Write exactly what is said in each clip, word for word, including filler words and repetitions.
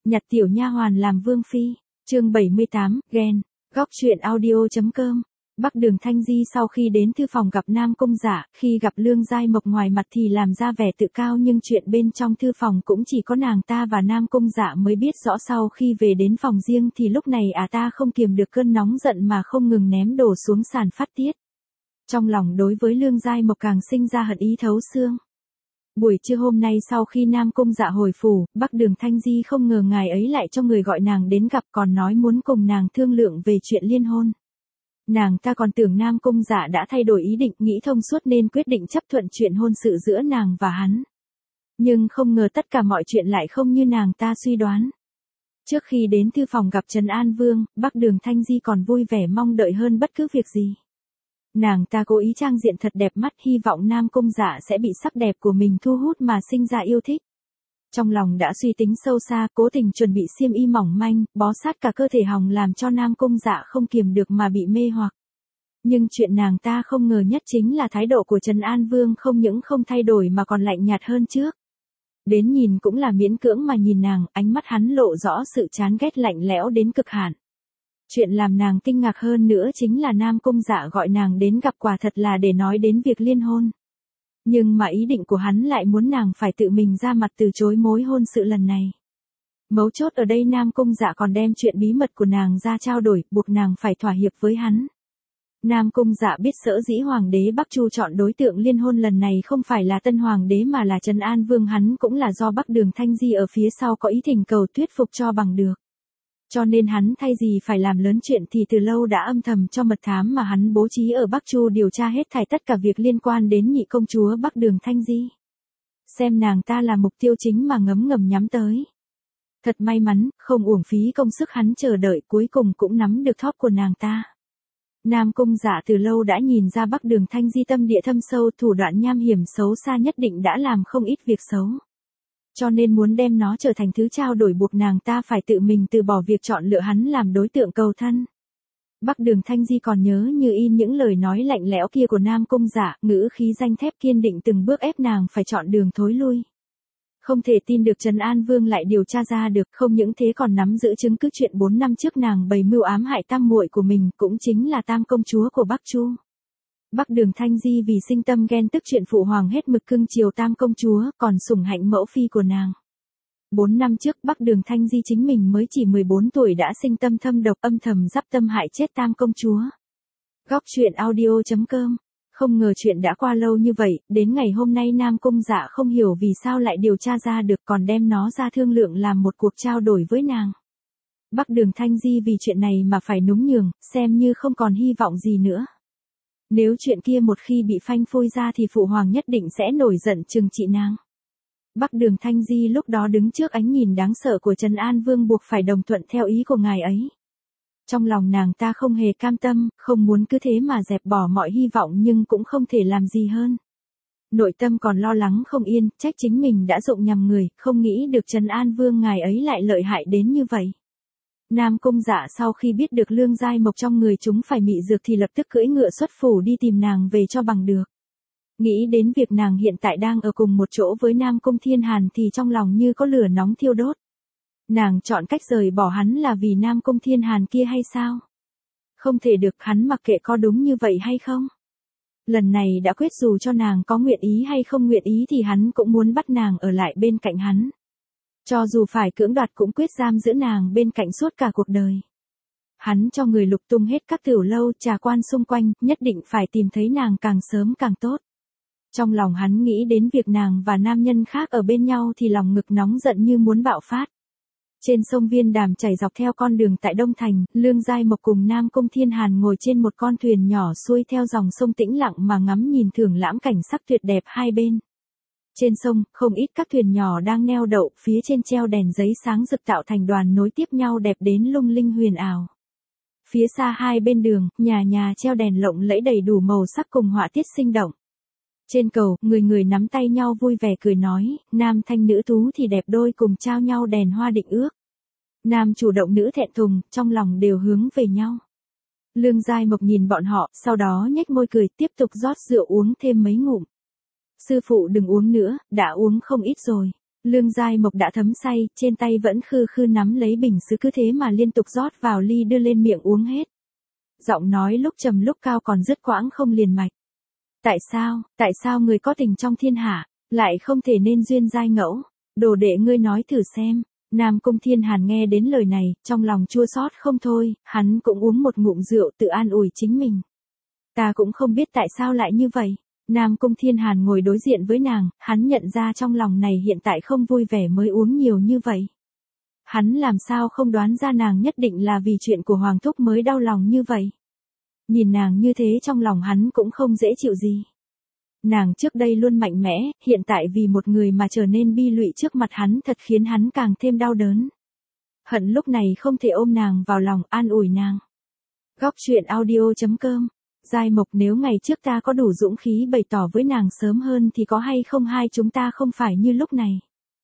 Nhặt tiểu nha hoàn làm vương phi, chương bảy mươi tám, ghen, góc truyện audio.com. Bắc Đường Thanh Di sau khi đến thư phòng gặp Nam Cung Dạ, khi gặp Lương Giai Mộc ngoài mặt thì làm ra vẻ tự cao nhưng chuyện bên trong thư phòng cũng chỉ có nàng ta và Nam Cung Dạ mới biết rõ. Sau khi về đến phòng riêng thì lúc này à ta không kiềm được cơn nóng giận mà không ngừng ném đồ xuống sàn phát tiết. Trong lòng đối với Lương Giai Mộc càng sinh ra hận ý thấu xương. Buổi trưa hôm nay sau khi Nam Cung Dạ hồi phủ, Bắc Đường Thanh Di không ngờ ngài ấy lại cho người gọi nàng đến gặp, còn nói muốn cùng nàng thương lượng về chuyện liên hôn. Nàng ta còn tưởng Nam Cung Dạ đã thay đổi ý định, nghĩ thông suốt nên quyết định chấp thuận chuyện hôn sự giữa nàng và hắn. Nhưng không ngờ tất cả mọi chuyện lại không như nàng ta suy đoán. Trước khi đến thư phòng gặp Trấn An Vương, Bắc Đường Thanh Di còn vui vẻ mong đợi hơn bất cứ việc gì. Nàng ta cố ý trang diện thật đẹp mắt, hy vọng Nam Cung Dạ sẽ bị sắc đẹp của mình thu hút mà sinh ra yêu thích. Trong lòng đã suy tính sâu xa, cố tình chuẩn bị xiêm y mỏng manh, bó sát cả cơ thể hồng làm cho Nam Cung Dạ không kiềm được mà bị mê hoặc. Nhưng chuyện nàng ta không ngờ nhất chính là thái độ của Trấn An Vương không những không thay đổi mà còn lạnh nhạt hơn trước. Đến nhìn cũng là miễn cưỡng mà nhìn nàng, ánh mắt hắn lộ rõ sự chán ghét lạnh lẽo đến cực hạn. Chuyện làm nàng kinh ngạc hơn nữa chính là Nam Cung Dạ gọi nàng đến gặp quả thật là để nói đến việc liên hôn. Nhưng mà ý định của hắn lại muốn nàng phải tự mình ra mặt từ chối mối hôn sự lần này. Mấu chốt ở đây Nam Cung Dạ còn đem chuyện bí mật của nàng ra trao đổi, buộc nàng phải thỏa hiệp với hắn. Nam Cung Dạ biết sở dĩ Hoàng đế Bắc Chu chọn đối tượng liên hôn lần này không phải là tân Hoàng đế mà là Trấn An Vương, hắn cũng là do Bắc Đường Thanh Di ở phía sau có ý thỉnh cầu thuyết phục cho bằng được. Cho nên hắn thay gì phải làm lớn chuyện thì từ lâu đã âm thầm cho mật thám mà hắn bố trí ở Bắc Chu điều tra hết thảy tất cả việc liên quan đến nhị công chúa Bắc Đường Thanh Di. Xem nàng ta là mục tiêu chính mà ngấm ngầm nhắm tới. Thật may mắn, không uổng phí công sức hắn chờ đợi, cuối cùng cũng nắm được thóp của nàng ta. Nam Cung Dạ từ lâu đã nhìn ra Bắc Đường Thanh Di tâm địa thâm sâu, thủ đoạn nham hiểm xấu xa nhất định đã làm không ít việc xấu. Cho nên muốn đem nó trở thành thứ trao đổi buộc nàng ta phải tự mình từ bỏ việc chọn lựa hắn làm đối tượng cầu thân. Bắc Đường Thanh Di còn nhớ như in những lời nói lạnh lẽo kia của Nam Cung Dạ, ngữ khí danh thép kiên định từng bước ép nàng phải chọn đường thối lui. Không thể tin được Trấn An Vương lại điều tra ra được, không những thế còn nắm giữ chứng cứ chuyện bốn năm trước nàng bày mưu ám hại tam muội của mình, cũng chính là tam công chúa của Bắc Chu. Bắc Đường Thanh Di vì sinh tâm ghen tức chuyện phụ hoàng hết mực cưng chiều tam công chúa, còn sủng hạnh mẫu phi của nàng. Bốn năm trước Bắc Đường Thanh Di chính mình mới chỉ mười bốn tuổi đã sinh tâm thâm độc, âm thầm dắp tâm hại chết tam công chúa. Góc truyện audio.com. Không ngờ chuyện đã qua lâu như vậy, đến ngày hôm nay Nam Cung Dạ không hiểu vì sao lại điều tra ra được, còn đem nó ra thương lượng làm một cuộc trao đổi với nàng. Bắc Đường Thanh Di vì chuyện này mà phải núng nhường, xem như không còn hy vọng gì nữa. Nếu chuyện kia một khi bị phanh phui ra thì phụ hoàng nhất định sẽ nổi giận trừng trị nàng. Bắc Đường Thanh Di lúc đó đứng trước ánh nhìn đáng sợ của Trấn An Vương buộc phải đồng thuận theo ý của ngài ấy. Trong lòng nàng ta không hề cam tâm, không muốn cứ thế mà dẹp bỏ mọi hy vọng nhưng cũng không thể làm gì hơn. Nội tâm còn lo lắng không yên, trách chính mình đã dụng nhầm người, không nghĩ được Trấn An Vương ngài ấy lại lợi hại đến như vậy. Nam Cung Dạ sau khi biết được Lương Giai Mộc trong người chúng phải mị dược thì lập tức cưỡi ngựa xuất phủ đi tìm nàng về cho bằng được. Nghĩ đến việc nàng hiện tại đang ở cùng một chỗ với Nam Cung Thiên Hàn thì trong lòng như có lửa nóng thiêu đốt. Nàng chọn cách rời bỏ hắn là vì Nam Cung Thiên Hàn kia hay sao? Không thể được, hắn mặc kệ có đúng như vậy hay không? Lần này đã quyết dù cho nàng có nguyện ý hay không nguyện ý thì hắn cũng muốn bắt nàng ở lại bên cạnh hắn. Cho dù phải cưỡng đoạt cũng quyết giam giữ nàng bên cạnh suốt cả cuộc đời. Hắn cho người lục tung hết các tiểu lâu, trà quan xung quanh, nhất định phải tìm thấy nàng càng sớm càng tốt. Trong lòng hắn nghĩ đến việc nàng và nam nhân khác ở bên nhau thì lòng ngực nóng giận như muốn bạo phát. Trên sông Viên Đàm chảy dọc theo con đường tại Đông Thành, Lương Giai Mộc cùng Nam Cung Thiên Hàn ngồi trên một con thuyền nhỏ xuôi theo dòng sông tĩnh lặng mà ngắm nhìn thưởng lãm cảnh sắc tuyệt đẹp hai bên. Trên sông, không ít các thuyền nhỏ đang neo đậu, phía trên treo đèn giấy sáng rực tạo thành đoàn nối tiếp nhau đẹp đến lung linh huyền ảo. Phía xa hai bên đường, nhà nhà treo đèn lộng lẫy đầy đủ màu sắc cùng họa tiết sinh động. Trên cầu, người người nắm tay nhau vui vẻ cười nói, nam thanh nữ tú thì đẹp đôi cùng trao nhau đèn hoa định ước. Nam chủ động nữ thẹn thùng, trong lòng đều hướng về nhau. Lương Giai Mộc nhìn bọn họ, sau đó nhếch môi cười, tiếp tục rót rượu uống thêm mấy ngụm. Sư phụ đừng uống nữa, đã uống không ít rồi. Lương Giai Mộc đã thấm say, trên tay vẫn khư khư nắm lấy bình sứ cứ thế mà liên tục rót vào ly đưa lên miệng uống hết. Giọng nói lúc trầm lúc cao còn dứt quãng không liền mạch. Tại sao, tại sao người có tình trong thiên hạ, lại không thể nên duyên giai ngẫu? Đồ đệ ngươi nói thử xem. Nam Cung Thiên Hàn nghe đến lời này, trong lòng chua xót không thôi, hắn cũng uống một ngụm rượu tự an ủi chính mình. Ta cũng không biết tại sao lại như vậy. Nam Cung Thiên Hàn ngồi đối diện với nàng, hắn nhận ra trong lòng này hiện tại không vui vẻ mới uống nhiều như vậy. Hắn làm sao không đoán ra nàng nhất định là vì chuyện của Hoàng Thúc mới đau lòng như vậy. Nhìn nàng như thế trong lòng hắn cũng không dễ chịu gì. Nàng trước đây luôn mạnh mẽ, hiện tại vì một người mà trở nên bi lụy trước mặt hắn thật khiến hắn càng thêm đau đớn. Hận lúc này không thể ôm nàng vào lòng an ủi nàng. Góc truyện audio chấm com. Giai Mộc, nếu ngày trước ta có đủ dũng khí bày tỏ với nàng sớm hơn thì có hay không hai chúng ta không phải như lúc này.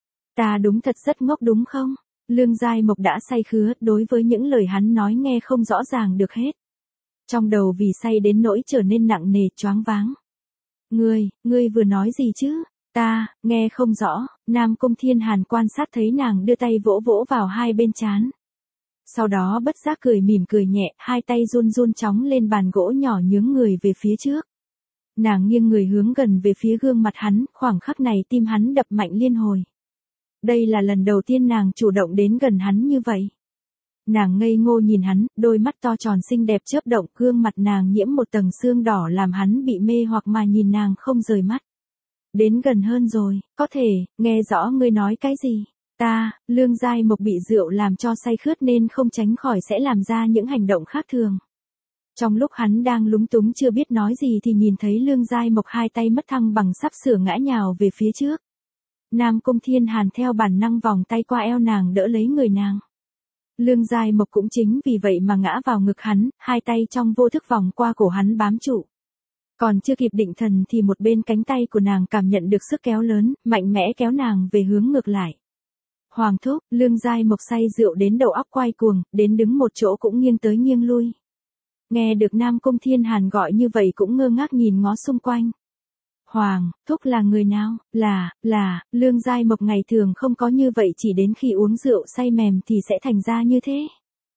Ta đúng thật rất ngốc đúng không? Lương Giai Mộc đã say khứa, đối với những lời hắn nói nghe không rõ ràng được hết. Trong đầu vì say đến nỗi trở nên nặng nề choáng váng. Ngươi, ngươi vừa nói gì chứ? Ta, nghe không rõ. Nam Cung Thiên Hàn quan sát thấy nàng đưa tay vỗ vỗ vào hai bên trán. Sau đó bất giác cười mỉm cười nhẹ, hai tay run run chóng lên bàn gỗ nhỏ nhướng người về phía trước. Nàng nghiêng người hướng gần về phía gương mặt hắn, khoảng khắc này tim hắn đập mạnh liên hồi. Đây là lần đầu tiên nàng chủ động đến gần hắn như vậy. Nàng ngây ngô nhìn hắn, đôi mắt to tròn xinh đẹp chớp động, gương mặt nàng nhiễm một tầng sương đỏ làm hắn bị mê hoặc mà nhìn nàng không rời mắt. Đến gần hơn rồi, có thể, nghe rõ ngươi nói cái gì. Ta, Lương Giai Mộc bị rượu làm cho say khướt nên không tránh khỏi sẽ làm ra những hành động khác thường. Trong lúc hắn đang lúng túng chưa biết nói gì thì nhìn thấy Lương Giai Mộc hai tay mất thăng bằng sắp sửa ngã nhào về phía trước. Nam Cung Thiên Hàn theo bản năng vòng tay qua eo nàng đỡ lấy người nàng. Lương Giai Mộc cũng chính vì vậy mà ngã vào ngực hắn, hai tay trong vô thức vòng qua cổ hắn bám trụ. Còn chưa kịp định thần thì một bên cánh tay của nàng cảm nhận được sức kéo lớn, mạnh mẽ kéo nàng về hướng ngược lại. Hoàng Thúc, Lương Giai Mộc say rượu đến đầu óc quay cuồng, đến đứng một chỗ cũng nghiêng tới nghiêng lui. Nghe được Nam Cung Thiên Hàn gọi như vậy cũng ngơ ngác nhìn ngó xung quanh. Hoàng, Thúc là người nào? Là, là, Lương Giai Mộc ngày thường không có như vậy, chỉ đến khi uống rượu say mềm thì sẽ thành ra như thế.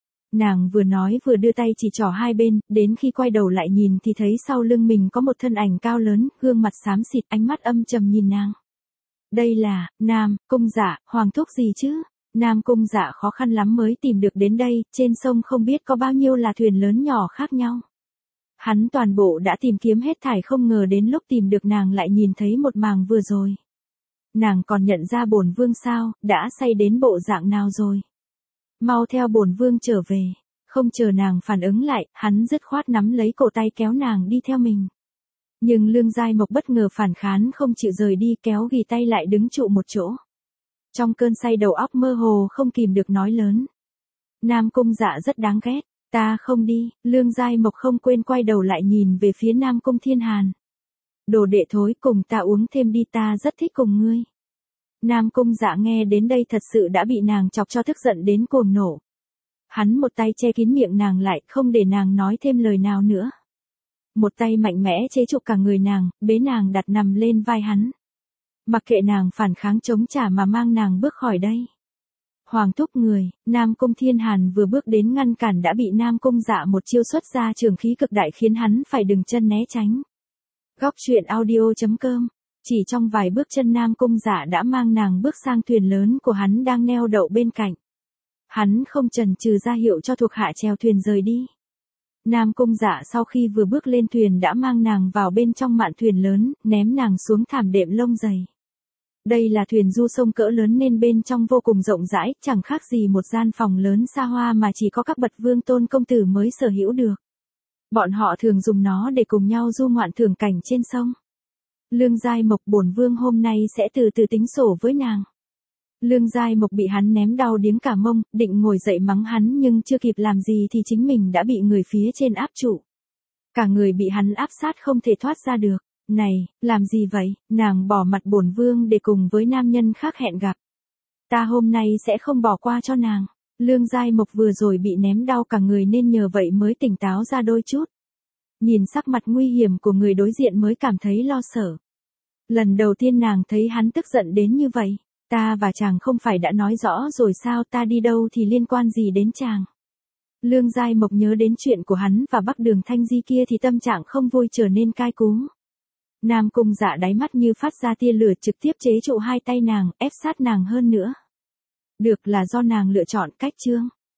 Nàng vừa nói vừa đưa tay chỉ trỏ hai bên, đến khi quay đầu lại nhìn thì thấy sau lưng mình có một thân ảnh cao lớn, gương mặt xám xịt, ánh mắt âm trầm nhìn nàng. Đây là, Nam, Cung Dạ, Hoàng Thúc gì chứ? Nam Cung Dạ khó khăn lắm mới tìm được đến đây, trên sông không biết có bao nhiêu là thuyền lớn nhỏ khác nhau. Hắn toàn bộ đã tìm kiếm hết thảy, không ngờ đến lúc tìm được nàng lại nhìn thấy một màn vừa rồi. Nàng còn nhận ra bổn vương sao, đã say đến bộ dạng nào rồi? Mau theo bổn vương trở về. Không chờ nàng phản ứng lại, hắn dứt khoát nắm lấy cổ tay kéo nàng đi theo mình. Nhưng Lương Giai Mộc bất ngờ phản kháng không chịu rời đi, kéo ghì tay lại đứng trụ một chỗ. Trong cơn say đầu óc mơ hồ không kìm được nói lớn. Nam Cung Dạ rất đáng ghét. Ta không đi. Lương Giai Mộc không quên quay đầu lại nhìn về phía Nam Cung Thiên Hàn. Đồ đệ thối, cùng ta uống thêm đi, ta rất thích cùng ngươi. Nam Cung Dạ nghe đến đây thật sự đã bị nàng chọc cho tức giận đến cuồng nổ. Hắn một tay che kín miệng nàng lại, không để nàng nói thêm lời nào nữa. Một tay mạnh mẽ chế trụ cả người nàng, bế nàng đặt nằm lên vai hắn. Mặc kệ nàng phản kháng chống trả mà mang nàng bước khỏi đây. Hoàng Thúc người, Nam Cung Thiên Hàn vừa bước đến ngăn cản đã bị Nam Cung Dạ một chiêu xuất ra trường khí cực đại khiến hắn phải đừng chân né tránh. Góc truyện audio chấm com. Chỉ trong vài bước chân Nam Cung Dạ đã mang nàng bước sang thuyền lớn của hắn đang neo đậu bên cạnh. Hắn không chần chừ ra hiệu cho thuộc hạ chèo thuyền rời đi. Nam Cung Dạ sau khi vừa bước lên thuyền đã mang nàng vào bên trong mạn thuyền lớn, ném nàng xuống thảm đệm lông dày. Đây là thuyền du sông cỡ lớn nên bên trong vô cùng rộng rãi, chẳng khác gì một gian phòng lớn xa hoa mà chỉ có các bậc vương tôn công tử mới sở hữu được. Bọn họ thường dùng nó để cùng nhau du ngoạn thưởng cảnh trên sông. Lương Giai Mộc, bổn vương hôm nay sẽ từ từ tính sổ với nàng. Lương Giai Mộc bị hắn ném đau điếng cả mông, định ngồi dậy mắng hắn nhưng chưa kịp làm gì thì chính mình đã bị người phía trên áp trụ. Cả người bị hắn áp sát không thể thoát ra được. Này, làm gì vậy? Nàng bỏ mặt bổn vương để cùng với nam nhân khác hẹn gặp. Ta hôm nay sẽ không bỏ qua cho nàng. Lương Giai Mộc vừa rồi bị ném đau cả người nên nhờ vậy mới tỉnh táo ra đôi chút. Nhìn sắc mặt nguy hiểm của người đối diện mới cảm thấy lo sợ. Lần đầu tiên nàng thấy hắn tức giận đến như vậy. Ta và chàng không phải đã nói rõ rồi sao, ta đi đâu thì liên quan gì đến chàng. Lương Giai Mộc nhớ đến chuyện của hắn và Bắc Đường Thanh Di kia thì tâm trạng không vui trở nên cay cú. Nam Cung Dạ đáy mắt như phát ra tia lửa, trực tiếp chế trụ hai tay nàng, ép sát nàng hơn nữa. Được, là do nàng lựa chọn cách Trương.